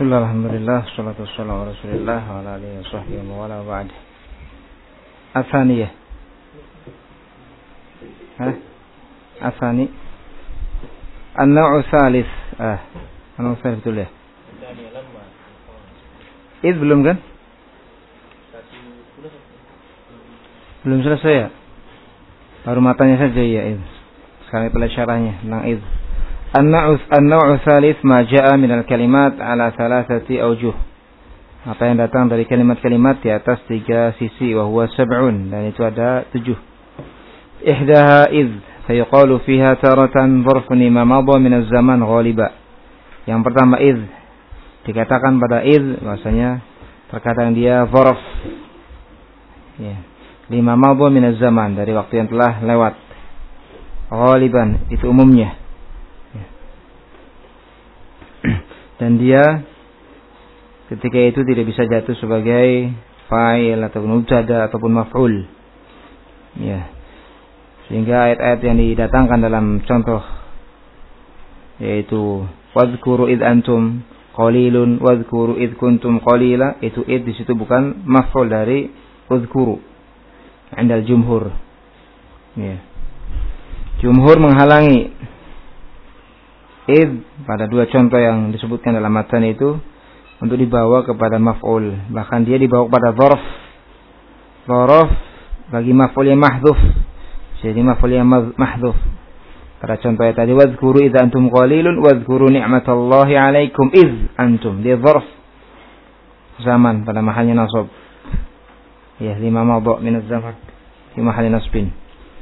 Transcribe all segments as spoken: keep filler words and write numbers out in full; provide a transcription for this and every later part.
Bismillah, alhamdulillah, salatu wassalamu ala rasulillah wa ala alihi wa sahbihi wa ala ba'd. Athaniyah. Hah? Athani. An-naw'u thalith. Ah, an-naw'u thalith betul ya? Id belum kan? Belum selesai ya? Baru matanya saja ya id. Sekarang kita lihat syarahnya tentang id. An-naw'u thalith ma ja'a min al-kalimat ala thalathati awjuh. Apa yang datang dari kalimat-kalimat di atas tiga sisi, wa huwa sab'un, dan itu ada tujuh. Ihdaha id, fayuqalu fiha taratan dharfun ma madha min az-zaman ghaliba. Yang pertama id, dikatakan pada id bahasanya terkadang dia dharf. Ya. Lima madha min az-zaman, dari waktu yang telah lewat. Ghaliban, itu umumnya. Dan dia ketika itu tidak bisa jatuh sebagai fa'il ataupun mubtada ataupun maf'ul. Ya. Sehingga ayat-ayat yang didatangkan dalam contoh yaitu wadhkuru id antum qalilun wadhkuru id kuntum qalila, itu id di situ bukan maf'ul dari udhkuru. Indal jumhur. Ya. Jumhur menghalangi id pada dua contoh yang disebutkan dalam matan itu untuk dibawa kepada maf'ul. Bahkan dia dibawa kepada dzarf. Dzarf bagi maf'ul yang mahdhuf. Jadi maf'ul yang mahdhuf. Pada contohnya tadi wadhkuru idza antum qalilun wadhkuru ni'matallahi 'alaikum iz antum. Dia dzarf zaman pada mahalnya nasab. Ya, lima madha min az-zaman di mahal nasbin.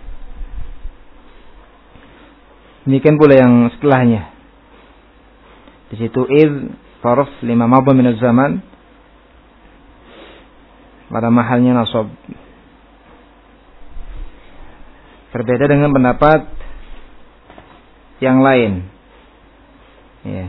Demikian pula yang setelahnya. Di situ id zarf lima madha min az-zaman pada mahalnya nasab. Berbeda dengan pendapat yang lain. Ya.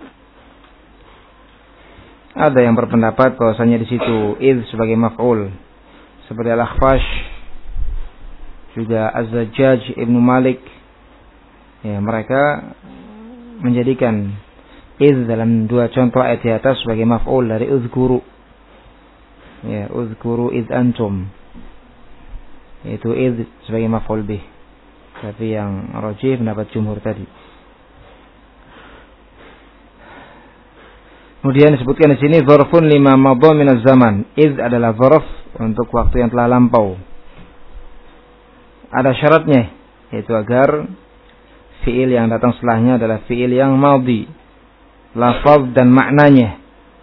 Ada yang berpendapat bahwasanya di situ id sebagai maf'ul, seperti Al-Akhfash, juga Az-Zajjaj Ibnu Malik. Ya, mereka menjadikan id dalam dua contoh ayat di atas sebagai maf'ul dari uzkuru. Ya, uzkuru id antum. Itu id sebagai maf'ul bih. Tapi yang rajih pendapat jumhur tadi. Kemudian disebutkan di sini dzarfun lima madha min az-zaman. Id adalah dzarf untuk waktu yang telah lampau. Ada syaratnya, yaitu agar fi'il yang datang setelahnya adalah fi'il yang madhi, lafaz dan maknanya.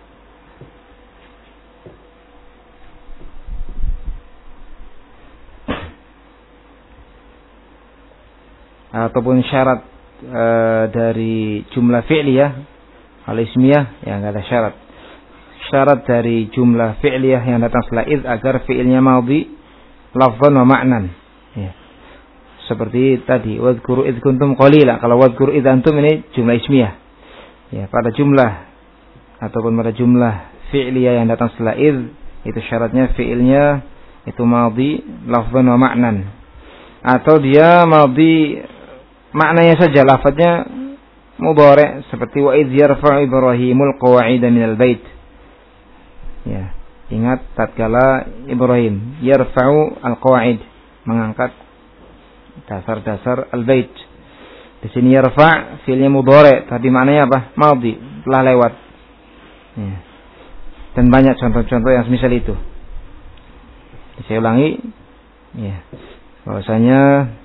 Ataupun syarat e, dari jumlah fi'liyah al-ismiyah yang enggak ada syarat. Syarat dari jumlah fi'liyah yang datang setelah id agar fi'ilnya madhi, lafzan wa ma'nan. Ya. Seperti tadi wadhkuru id kuntum qalila. Kalau wadhkuru id antum ini jumlah ismiyah. Ya, pada jumlah ataupun pada jumlah fi'liyah yang datang setelah id itu syaratnya fi'ilnya itu madhi, lafzan wa ma'nan. Atau dia madhi maknanya saja, lafadznya mudhari', seperti wa idz yarfa'u Ibrahimul qawa'ida minal bait. Ya, ingat tatkala Ibrahim yarfa'u al-qawa'id, mengangkat dasar-dasar al-bait. Di sini yarfa' fi'ilnya mudhari', tapi maknanya apa? Madhi, telah lewat. Ya. Dan banyak contoh-contoh yang semisal itu. Saya ulangi, ya, bahwasanya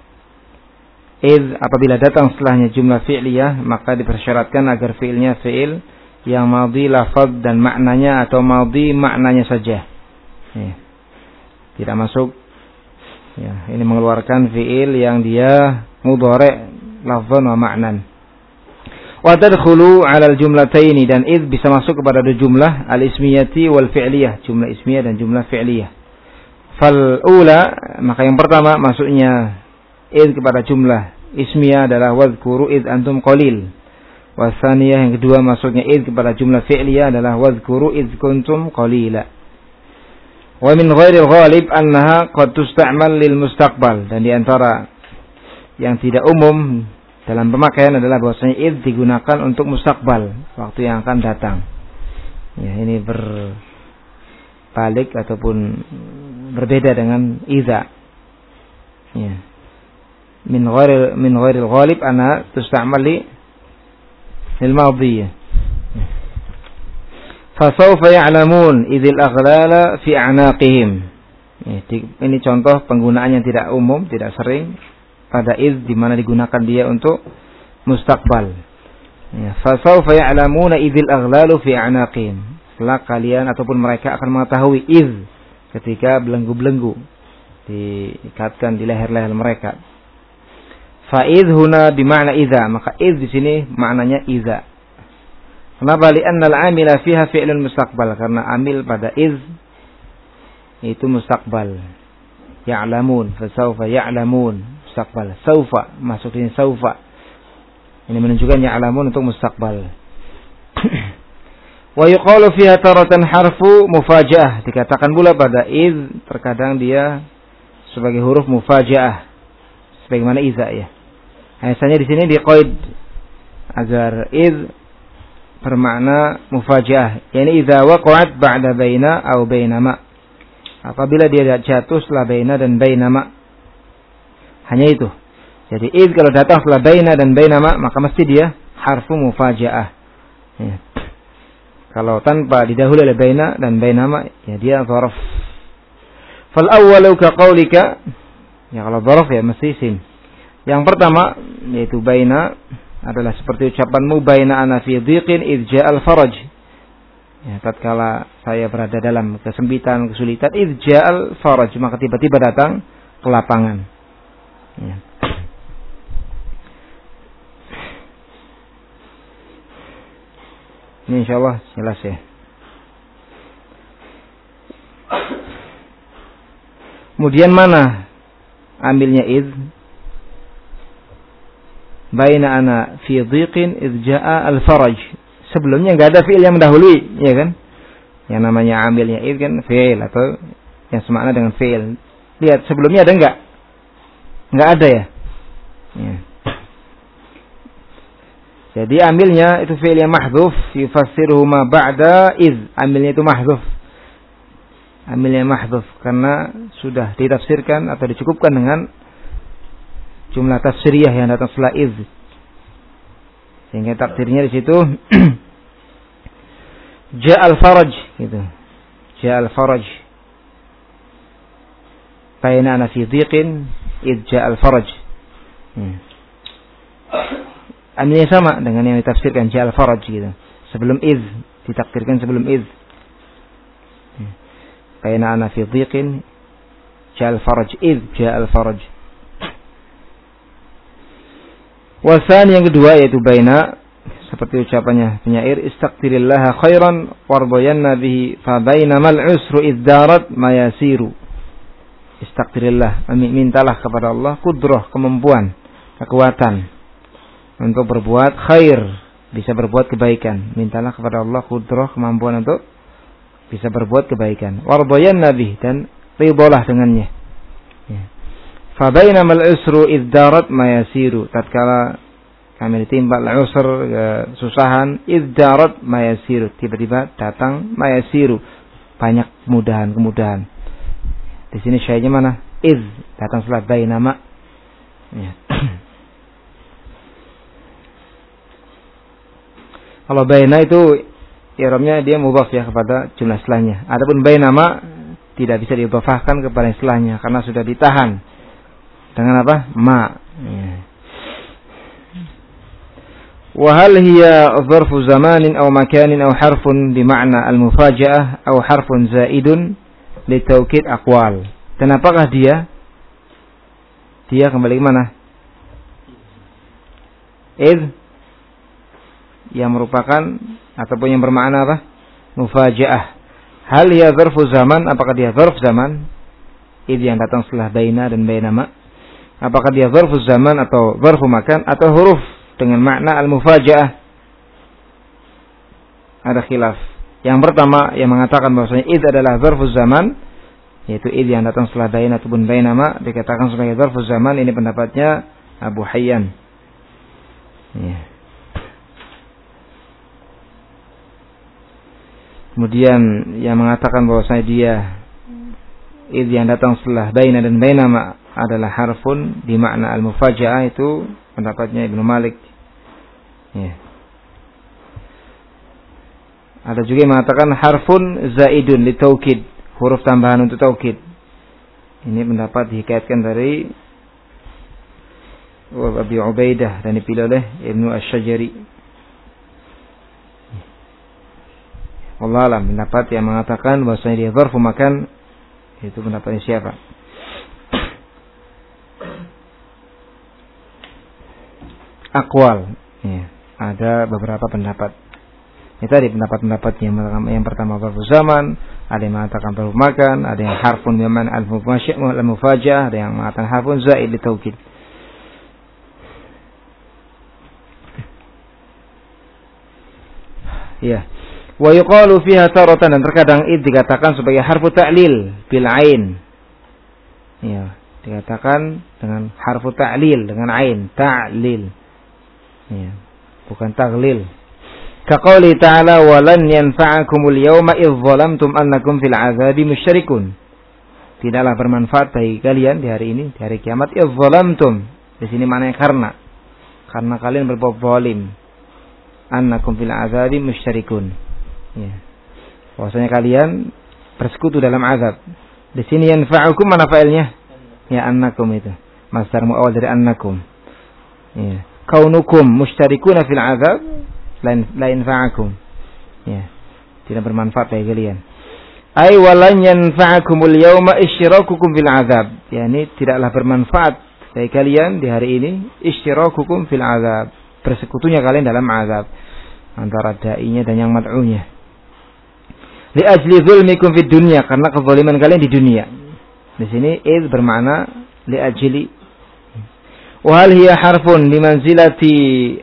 id apabila datang setelahnya jumlah fi'liyah maka dipersyaratkan agar fi'ilnya fi'il yang madhi lafaz dan maknanya atau madhi maknanya saja. Ya. Tidak masuk. Ya, ini mengeluarkan fi'il yang dia mudhari' lafzan wa ma'nan. Wa tadkhulu 'ala al-jumlataini, dan id bisa masuk kepada dua jumlah, al-ismiyati wal fi'liyah, jumlah ismiyah dan jumlah fi'liyah. Fal ula, maka yang pertama masuknya id kepada jumlah ismiyah adalah wadhkuru id antum qalil. Wa tsaniyah, yang kedua masuknya id kepada jumlah fi'liyah adalah wadhkuru id kuntum qalila. Wa min ghairil ghalib annaha qad tusta'mal lil mustaqbal, dan di antara yang tidak umum dalam pemakaian adalah bahwasanya id digunakan untuk mustaqbal, waktu yang akan datang. Ya, ini berbalik ataupun berbeda dengan idza. Ya. Min ghairi min ghairil ghalib ana tusta'mal li lil madhiyah. Fa sawfa ya'lamun idzil aghlala fi a'naqihim. Ya, ini contoh penggunaan yang tidak umum, tidak sering pada idz di mana digunakan dia untuk mustaqbal. Ya, fa sawfa ya'lamuna idzil aghlalu fi a'naqihim. Setelah kalian ataupun mereka akan mengetahui idz ketika belenggu-belenggu diikatkan di leher-leher mereka. Fa idz huna bimakna idza, maka idz di sini maknanya idza. Kenapa? Li'anna al-'amila fiha fi'lun mustaqbal, karena amil pada idz itu mustaqbal. Ya'lamun, fa sawfa ya'lamun, mustaqbal. Sawfa, masuk ini sawfa. Ini menunjukkan ya'lamun untuk mustaqbal. Wa yuqalu fiha taratan harfu mufaja'ah, dikatakan pula pada idz terkadang dia sebagai huruf mufaja'ah sebagaimana idza ya. Biasanya di sini diqaid agar idz bermakna mufaja'ah, yakni idza waqa'at ba'da baina atau bainama. Apabila dia jatuh setelah baina dan bainama. Hanya itu. Jadi idz kalau datang setelah baina dan bainama maka mesti dia harfu mufaja'ah. Ya. Kalau tanpa didahului oleh baina dan bainama, ya dia dzaraf. Fal awwalu ka qaulika, ya kalau dzaraf ya mesti isim. Yang pertama yaitu baina adalah seperti ucapanmu baina ana fi dhiqin idz ja'al faraj. Ya, tatkala saya berada dalam kesempitan, kesulitan, idz ja'al faraj, maka tiba-tiba datang kelapangan. Ya. Ini insyaallah jelas ya. Kemudian mana ambilnya idz? Baina ana fi dhiqin idz jaa al-faraj. Sebelumnya enggak ada fi'il yang mendahului, ya kan? Yang namanya ambilnya idz kan fi'il atau yang semakna dengan fi'il. Lihat sebelumnya ada enggak? Enggak ada ya? Ya. Jadi ambilnya itu fi'il yang mahdhuf, yufassiruhu ma ba'da iz. Ambilnya itu mahdhuf. Ambilnya mahdhuf karena sudah ditafsirkan atau dicukupkan dengan jumlah tafsiriyah yang datang setelah iz. Sehingga takdirnya di situ ja'al faraj gitu. Ja'al faraj. Baina ana fi dhiqin iz ja'al faraj. Hmm. Amilnya sama dengan yang ditafsirkan ja'al faraj gitu. Sebelum iz, ditakdirkan sebelum iz. Baina ana fi dhiqin ja'al faraj iz ja'al faraj. Wasan yang kedua yaitu baina, seperti ucapannya penyair istaqdirillaha khairan wardayanna bihi fa bainamal usru iddarat mayasiru. Istaqdirillah, mintalah kepada Allah kudrah, kemampuan, kekuatan untuk berbuat khair, bisa berbuat kebaikan. Mintalah kepada Allah kudrah, kemampuan untuk bisa berbuat kebaikan. Wardayanna bihi, dan ridhalah dengannya. Ya. Fa bainamal usru iddarat mayasiru, tatkala kami ditimpa al-usr, kesusahan, iddarat mayasiru, tiba-tiba datang mayasiru, banyak kemudahan-kemudahan. Di sini syai'nya mana? Iz, datang setelah bainama. Ya. Kalau baina itu i'rabnya dia mudhaf ya kepada jumlah setelahnya. Adapun bainama tidak bisa diidhafahkan kepada setelahnya karena sudah ditahan dengan apa? Ma. Ya. Wa hal hiya dharfu zamanin aw makanin aw harfun bi ma'na al-mufaja'ah aw harfun zaidun li taukid aqwal. Dan apakah dia? Dia kembali ke mana? Id yang merupakan ataupun yang bermakna apa? Mufaja'ah. Hal hiya dharfu zaman, apakah dia dharf zaman? Id yang datang setelah baina dan bainama. Apakah dia dharfu zaman atau dharfu makan atau huruf dengan makna al-mufaja'ah? Ada khilaf. Yang pertama yang mengatakan bahwasanya id adalah dharfu zaman, yaitu id yang datang setelah bain ataupun bainama dikatakan sebagai dharfu zaman, ini pendapatnya Abu Hayyan. Ya. Kemudian yang mengatakan bahwasanya dia id yang datang setelah baina dan bainama adalah harfun di makna al-mufaja'ah, itu pendapatnya Ibnu Malik. Ya. Ada juga yang mengatakan harfun zaidun li taukid, huruf tambahan untuk taukid. Ini pendapat dihikayatkan dari Abi Ubaidah dan dipilih oleh Ibnu Asy-Syajari. Wallahu a'lam, pendapat yang mengatakan bahwasanya dia dzarfu makan, itu pendapatnya siapa? Aqwal. Ya, ada beberapa pendapat. Ini tadi pendapat-pendapat yang, yang pertama dzarfu zaman, ada yang mengatakan dzarfu makan, ada yang harfun biman al-mufaja'ah, ada yang mengatakan harfun zaid li taukid. Ya. Wa yuqalu fiha taratan, dan terkadang id dikatakan sebagai harfu ta'lil bil ain. Ya, dikatakan dengan harfu ta'lil dengan ain, ta'lil. Ya, bukan taglil. Ka qouli ta'ala walan yanfa'akumul yawma idh zalamtum annakum fil 'adzabi musyrikun. Tidaklah bermanfaat bagi kalian di hari ini, di hari kiamat, idh zalamtum. Di sini maknanya karena karena kalian berbuat zalim. Annakum fil 'adzabi musyrikun. Ya. Bahwasanya kalian bersekutu dalam azab. Di sini yanfa'ukum mana fa'ilnya? Ya, annakum itu. Masdar muawwal dari annakum. Ya. Kaunukum musyrikuna fil azab la yanfa'akum. Ya. Tidak bermanfaat bagi kalian. Ai walan yanfa'akumul yawma isyrikukum fil azab. Yani tidaklah bermanfaat bagi kalian di hari ini isyrikukum fil azab. Bersekutunya kalian dalam azab antara da'inya dan yang mad'unya. Li ajli zulmikum fid dunya, karena kezaliman kalian di dunia. Di sini id bermakna li ajli. Wa hal hiya harfun limanzilati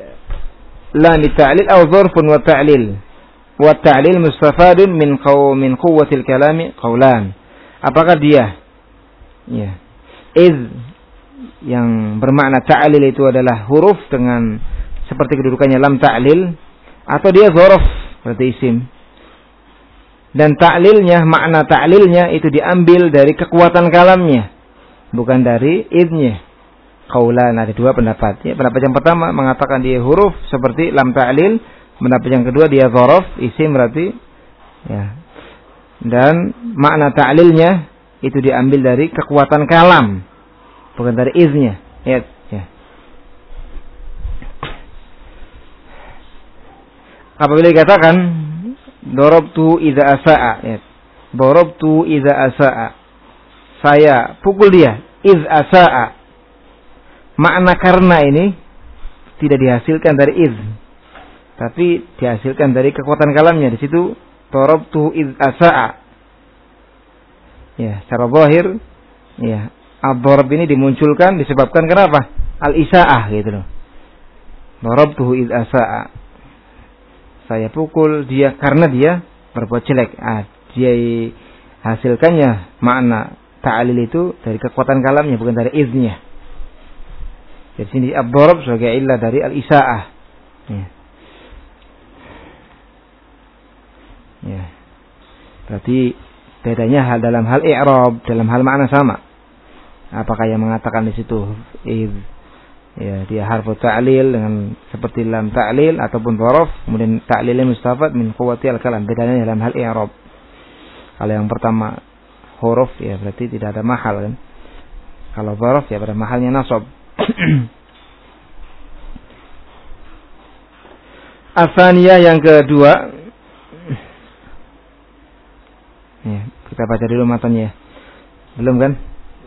lam ta'lil aw dzarfun wa ta'lil. Wa ta'lil mustafadun min qaw min quwwatil kalami qawlan. Apakah dia ya id yang bermakna ta'lil itu adalah huruf dengan seperti kedudukannya lam ta'lil, atau dia dzarf berarti isim? Dan ta'lilnya, makna ta'lilnya itu diambil dari kekuatan kalamnya, bukan dari idnya. Qaulan, ada dua pendapat. Ya, pendapat yang pertama mengatakan dia huruf seperti lam ta'lil. Pendapat yang kedua dia dzaraf, isim berarti. Ya. Dan makna ta'lilnya itu diambil dari kekuatan kalam, bukan dari idnya. Ya, ya. Apabila dikatakan darabtu idza asaa, ya. Darabtu idza asaa. Saya pukul dia idza asaa. Makna karena ini tidak dihasilkan dari idz, tapi dihasilkan dari kekuatan kalamnya. Di situ darabtu idza asaa. Ya, secara zahir ya, ad-darab ini dimunculkan disebabkan kenapa? Al-isaah gitu loh. Darabtu idza asaa. Saya pukul dia karena dia berbuat jelek. Ah, dia hasilkannya makna ta'lil itu dari kekuatan kalamnya, bukan dari idznya. Di sini ad-darab sebagai illah dari al-isaah. Ya. Ya. Berarti bedanya hal dalam hal i'rab, dalam hal makna sama. Apakah yang mengatakan di situ idz, ya, dia harfu ta'lil dengan seperti lam ta'lil ataupun dzaraf, kemudian ta'lilnya mustafad min quwwati al-kalam. Bedanya dalam hal i'rab. Kalau yang pertama huruf, ya berarti tidak ada mahal kan. Kalau dzaraf ya pada mahalnya nasab. Asaniyah yang kedua. Ya, kita baca dulu matanya. Belum kan?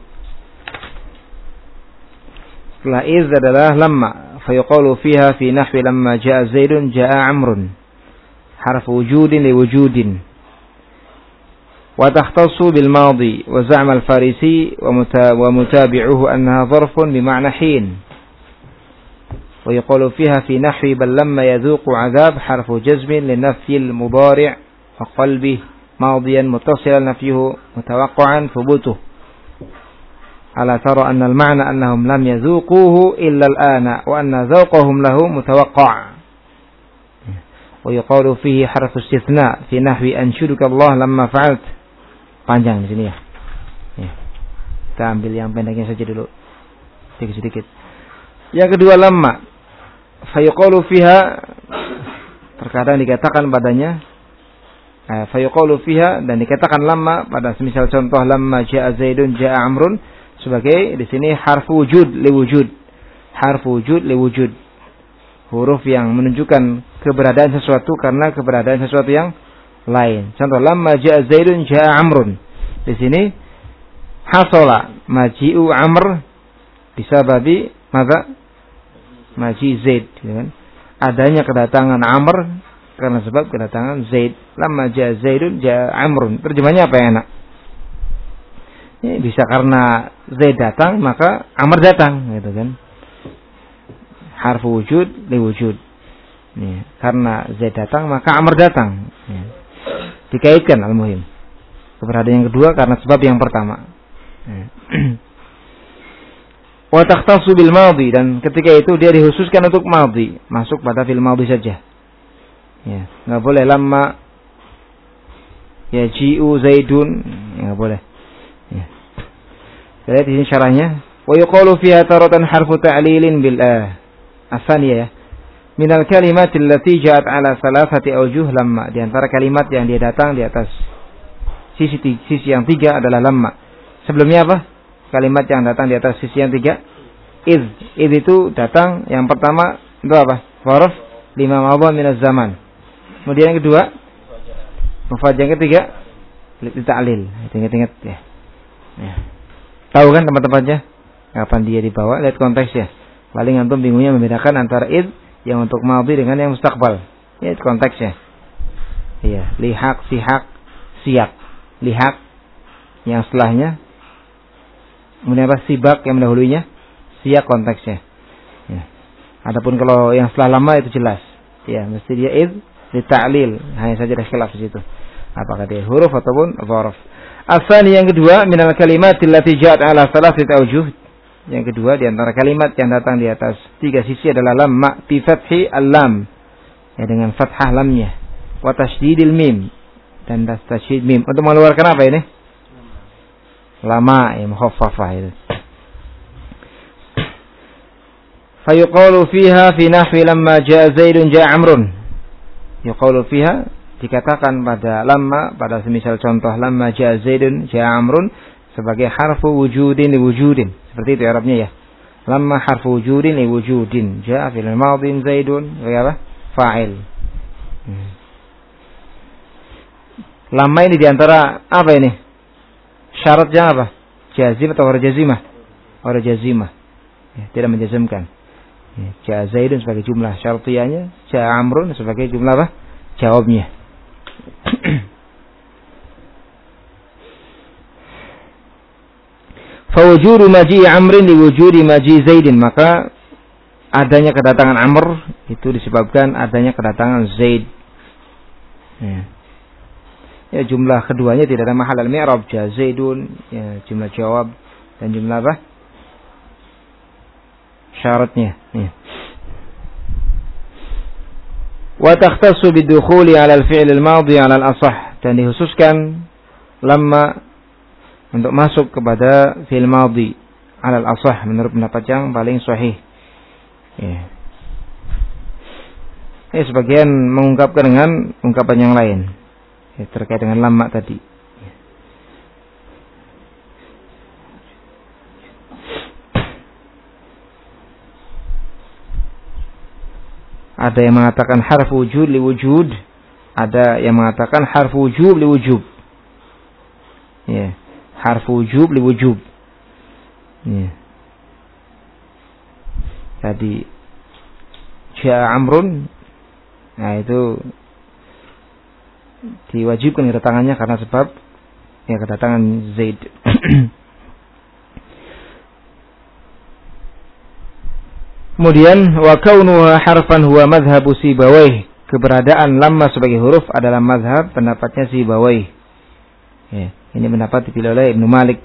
Setelah iz adalah lamma, fayuqalu fiha fi nahwi lamma jaa Zaidun jaa Amrun, harf wujudin li wujudin, wa takhtassu bil madi, wa za'ama al-Farisi wa mutabi'uhu annaha zarfun bi ma'na hin. Wa yuqalu fiha fi nahwi bal lamma yadhuqu 'adhab, harf jazmin li nafyi al-mudari' wa qalbi madiyan muttasilan nafyuhu mutawaqqa'an thubutuhu. Ala tara anna al-ma'na annahum lam yazuquhu illa al-ana wa anna zawqahum lahu mutawaqqa'. Wa yuqalu fihi harfu istitsna fi nahwi anshuduka Allah lamma fa'alt. Panjang di sini ya. Ya. Kita ambil yang pendeknya saja dulu. Sedikit-sedikit. Yang kedua lamma. Fa yuqalu fiha, terkadang dikatakan padanya eh, fa yuqalu fiha, dan dikatakan lamma pada semisal contoh lamma jaa Zaidun jaa Amrun, sebagai di sini harfu wujud li wujud. Harfu wujud li wujud. Huruf yang menunjukkan keberadaan sesuatu karena keberadaan sesuatu yang lain. Contoh lamma jaa Zaidun jaa Amrun. Di sini hasala maji'u Amr bisababi madza? Maji Zaid, gitu kan? Adanya kedatangan Amr karena sebab kedatangan Zaid. Lamma jaa Zaidun jaa Amrun. Terjemahnya apa ya, Nak? Ini bisa karena Zaid datang maka Amr datang, gitu kan? Harfu wujud li wujud. Ya, karena Zaid datang maka Amr datang. Ya. Dikaitkan al-muhim. Keberadaan yang kedua karena sebab yang pertama. Ya. Wa takhtassu bil madhi, dan ketika itu dia dikhususkan untuk madhi, masuk pada fil madhi saja. Ya, enggak boleh lamma yaji'u Zaidun, enggak boleh. Ya. Lihat di sini syarahnya. Wa yuqalu fiha taratan harfu ta'lilin bil ah. Asaniyah ya. Minal kalimat allati ja'at ala salasati awjuh lamma. Di antara kalimat yang dia datang di atas sisi sisi yang tiga adalah lamma. Sebelumnya apa? Kalimat yang datang di atas sisi yang tiga, id. Id itu datang yang pertama itu apa? Zarf lima madha min az-zaman. Kemudian yang kedua, mufrad. Yang ketiga, lita'lil. Ingat-ingat ya. Ya. Tahu kan tempat-tempatnya? Kapan dia dibawa? Lihat konteksnya. Paling antum bingungnya membedakan antara id yang untuk madhi dengan yang mustaqbal. Lihat konteksnya. Iya, lihaq, sihaq, siyak. Lihaq yang setelahnya, kemudian apa? Sibak yang mendahulunya, siyak konteksnya. Ya. Adapun kalau yang setelah lama itu jelas. Ya, mesti dia id li ta'lil. Hanya saja ada khilaf di situ. Apakah dia huruf ataupun dzaraf. Asani yang kedua, minal kalimat allati ja'at ala salasati awjuh. Yang kedua di antara kalimat yang datang di atas tiga sisi adalah lamma bi fathi al-lam. Ya, dengan fathah lamnya. Wa tasydidil mim, dan tasydid mim. Untuk mengeluarkan apa ini? Lama yang mukhaffafah itu. Fa yuqalu fiha fi nahwi lamma jaa Zaidun jaa Amrun. Yuqalu fiha, dikatakan pada lamma pada semisal contoh lamma jaa Zaidun jaa Amrun sebagai harfu wujudin li wujudin. Seperti itu Arabnya ya. Lamma harfu wujudin li wujudin. Jaa fil madhin Zaidun sebagai apa? Fa'il. Hmm. Lamma ini diantara apa ini? Syaratnya apa? Jazim atau huruf jazimah? Huruf jazimah. Ya, tidak menjazmkan. Ya, jaa Zaidun sebagai jumlah syartiyahnya, jaa Amrun sebagai jumlah apa? Jawabnya. Fa wujudu maji Amrin li wujudi maji Zaidin, maka adanya kedatangan Amr itu disebabkan adanya kedatangan Zaid. Ya. Ya, jumlah keduanya tidak ada mahal al-mi'rab, jaa Zaidun, ya, jumlah jawab dan jumlah apa? Syaratnya. Ya. Wa takhtassu bidukhuli 'ala al-fi'l al-madhi 'ala al-asah, dan dikhususkan lamma untuk masuk kepada fi'il madhi 'ala al-asah menurut pendapat yang paling sahih. Ya. Ya, sebagian mengungkapkan dengan ungkapan yang lain. Ya, terkait dengan lama tadi. Ada yang mengatakan harfu wujud li wujud, ada yang mengatakan harfu wujub li wujub. Ya, harfu wujub li wujub. Ya. Tadi jaa Amrun, nah itu diwajibkan kedatangannya karena sebab ya kedatangan Zaid. Kemudian wa kaunuha harfan huwa madhhabu Sibawayh, keberadaan lamma sebagai huruf adalah mazhab pendapatnya Sibawayh. Ya, ini pendapat dipilih oleh Ibnu Malik.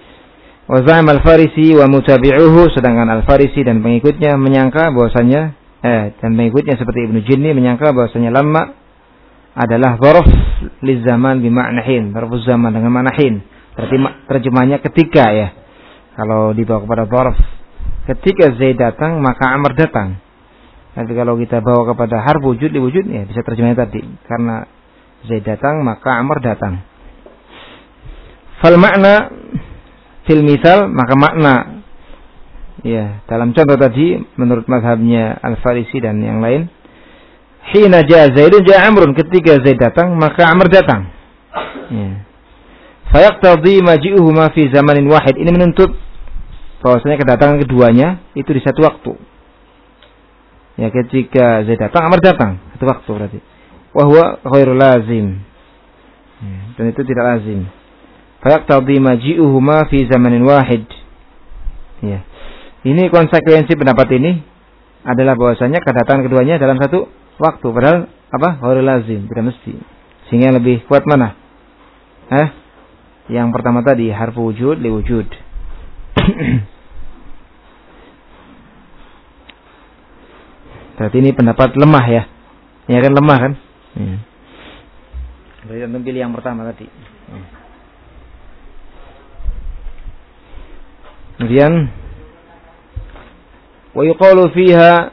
Wa za'ama al-Farisi wa mutabi'uhu, sedangkan al-Farisi dan pengikutnya menyangka bahwasanya eh, dan pengikutnya seperti Ibnu Jinni menyangka bahwasanya lamma adalah dzarf li zaman bi makna hin, dzarf zaman dengan makna hin. Berarti terjemahnya ketika ya. Kalau dibawa kepada dzarf, ketika Zaid datang maka Amr datang. Tapi kalau kita bawa kepada harf wujud li wujud ya bisa terjemahnya tadi, karena Zaid datang maka Amr datang. Fal makna fil misal, maka makna ya dalam contoh tadi menurut mazhabnya Al-Farisi dan yang lain, hina jaa Zaidun jaa Amrun, ketika Zaid datang maka Amr datang. Ya. Fayaqtadhi maji'uhuma fi zamanin wahid, ini menuntut bahwasanya kedatangan keduanya itu di satu waktu. Ya, ketika Zaid datang Amr datang satu waktu berarti. Wa huwa ghairu lazim. Ya, dan itu tidak lazim. Fayaqtadhi maji'uhuma fi zamanin wahid. Ya. Ini konsekuensi pendapat ini adalah bahwasanya kedatangan keduanya dalam satu waktu, padahal apa? Ghairu lazim, tidak mesti. Sehingga lebih kuat mana? Hah? Yang pertama tadi harfu wujud li wujud. Berarti ini pendapat lemah ya. Ya kan lemah kan? Ya. Berarti kita pilih yang pertama tadi. Ya. Kemudian wa yuqalu fiha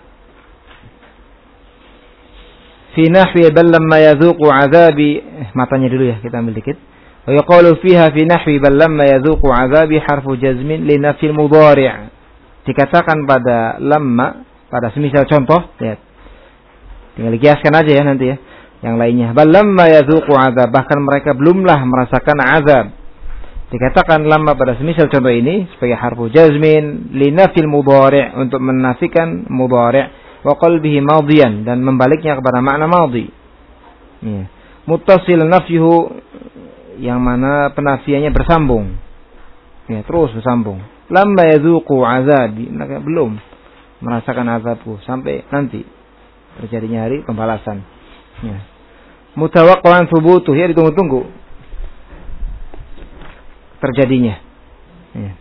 fi nahwi bal lamma yadhuqu 'adhabi, matanya dulu ya, kita ambil dikit. Wa yuqalu fiha fi nahwi bal lamma yadhuqu 'adhabi harfu jazmin li nafil mudhari'. Dikatakan pada lamma, pada semisal contoh, lihat. Tinggal dikiaskan aja ya nanti ya. Yang lainnya bal lamma yadhuqu 'adzab, bahkan mereka belumlah merasakan azab. Dikatakan lamma pada semisal contoh ini sebagai harfu jazmin li nafil mudhari', untuk menafikan mudhari', wa qalbihi madiyan, dan membaliknya kepada makna madhi. Ya. Muttasil nafyuhu, yang mana penafiannya bersambung. Ya, terus bersambung. Lamma yadzuqu azabi, mereka belum merasakan azabku sampai nanti terjadinya hari pembalasan. Ya. Mutawaqqan thubutuh, ya ditunggu-tunggu terjadinya. Ya.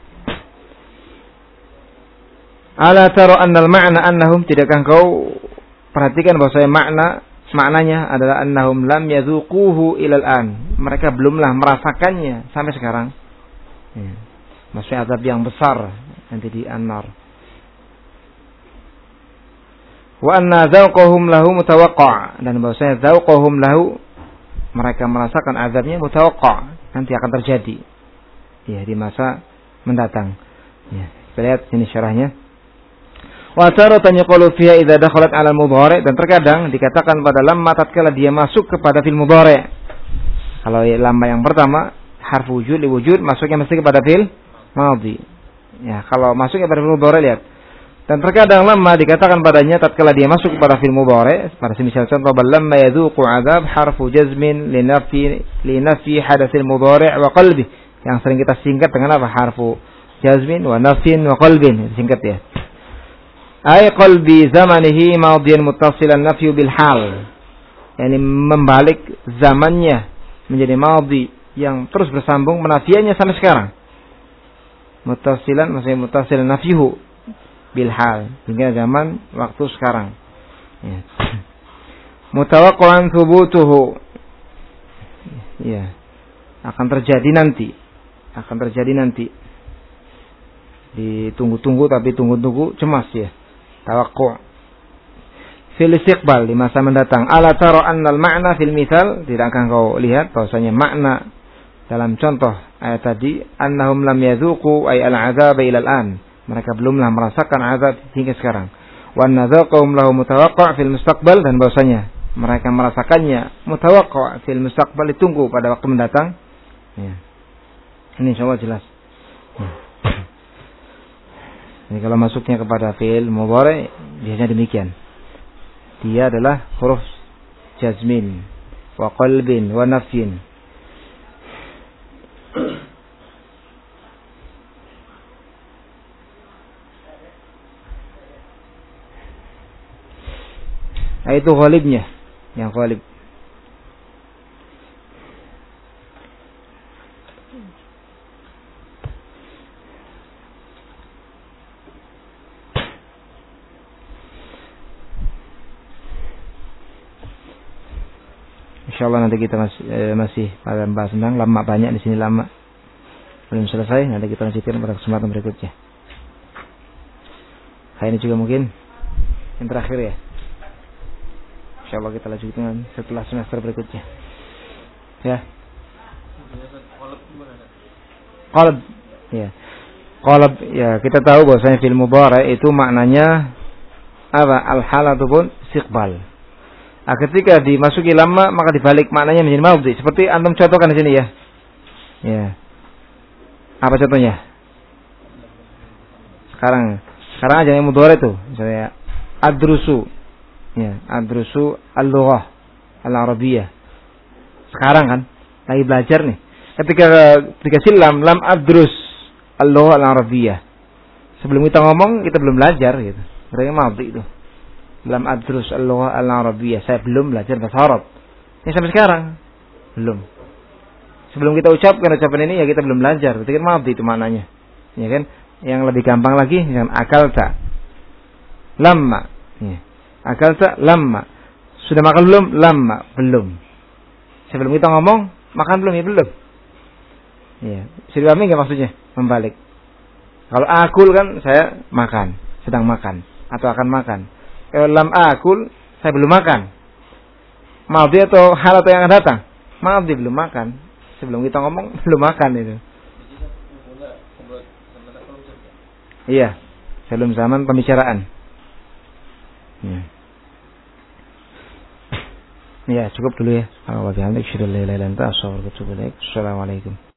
Ala tara annal ma'na annahum, tidakkah engkau perhatikan bahwa makna maknanya adalah annahum lam yadzuquhu ilal an, mereka belumlah merasakannya sampai sekarang. Ya. Maksudnya azab yang besar nanti di an-nar. Wa anna dzauqahum lahu mutawaqqa', dan bahwasanya dzauqahum lahu, mereka merasakan azabnya mutawaqqa', nanti akan terjadi ya di masa mendatang. Ya, kita lihat sini syarahnya. Wa taratan yaqulu fiha idza dakhalat 'ala al-mudhari', dan terkadang dikatakan pada lamma tatkala dia masuk kepada fil mudhari'. Kalau lamma yang pertama harfu wujud li wujud, masuknya mesti kepada fil madhi. Ya, kalau masuknya pada fil mudhari', lihat. Dan terkadang lamma dikatakan padanya tatkala dia masuk kepada fil mudhari', pada semisal contoh bal lamma yadzuqu 'adzab harfu jazmin li nafi li nafi hadatsil mudhari' wa qalbi, yang sering kita singkat dengan apa? Harfu jazmin wa nafin wa qalbin, singkat ya. Ay qalbi zamanihi madiyan muttasilan nafyu bil hal, yakni membalik zamannya menjadi madhi yang terus bersambung penafiannya sampai sekarang. Muttasilan maksudnya muttasilan nafyuhu bil hal, hingga zaman waktu sekarang. Ya. Mutawaqqan thubutuhu, ya, akan terjadi nanti, akan terjadi nanti. Ditunggu-tunggu, tapi tunggu-tunggu cemas ya. Tawaqqa' fil istiqbal, di masa mendatang. Ala tara annal ma'na fil mithal, tidakkah kau lihat bahwasanya makna dalam contoh ayat tadi, annahum lam yadzuqu ay al-'adzaba ila al-an, mereka belumlah merasakan azab hingga sekarang. Wa nadzaqahum lahu mutawaqqa' fil mustaqbal, dan bahwasanya mereka merasakannya mutawaqqa' fil mustaqbal, ditunggu pada waktu mendatang. Ya. Ini insyaallah jelas. Ya. Jadi kalau masuknya kepada fi'il mudhari' biasanya demikian. Dia adalah huruf jazmin wa qalbin wa nafyin. Nah, itu ghalibnya, yang ghalib. Insyaallah nanti kita masih eh, masih pada bahas tentang lama, banyak di sini lama. Belum selesai, nanti kita lanjutkan pada kesempatan berikutnya. Nah, ini juga mungkin yang terakhir ya. Insyaallah kita lanjutkan setelah semester berikutnya. Ya. Qalb. Ya. Qalb ya, kita tahu bahwasanya fil mudhari itu maknanya apa? Al-hal ataupun istiqbal. Nah, ketika dimasuki lama maka dibalik maknanya menjadi madhi. Seperti antum contohkan di sini ya. Ya. Apa contohnya? Sekarang sekarang aja yang mudhari itu, misalnya adrusu. Ya, adrusu al-lughah al-arabiyyah. Sekarang kan lagi belajar nih. Ketika dikasih lam, lam adrus al-lughah al-arabiyyah. Sebelum kita ngomong kita belum belajar gitu. Berarti madhi itu. Lam adrus al-lughah al-arabiyyah. Saya belum belajar bahasa Arab. Ini sampai sekarang belum. Sebelum kita ucapkan ucapan ini ya kita belum belajar. Berarti kan madhi itu maknanya. Ya kan? Yang lebih gampang lagi dengan akalta. Lamma. Ya. Akalta lamma. Sudah makan belum? Lamma. Belum. Sebelum kita ngomong, makan belum? Ya belum. Ya. Bisa dipahami enggak maksudnya? Membalik. Kalau akul kan saya makan, sedang makan atau akan makan. Kalau lam akul, saya belum makan. Madhi atau hal atau yang akan datang? Madhi belum makan. Sebelum kita ngomong belum makan itu. Iya, sebelum zaman pembicaraan. Ya. Ya, cukup dulu ya. Assalamualaikum.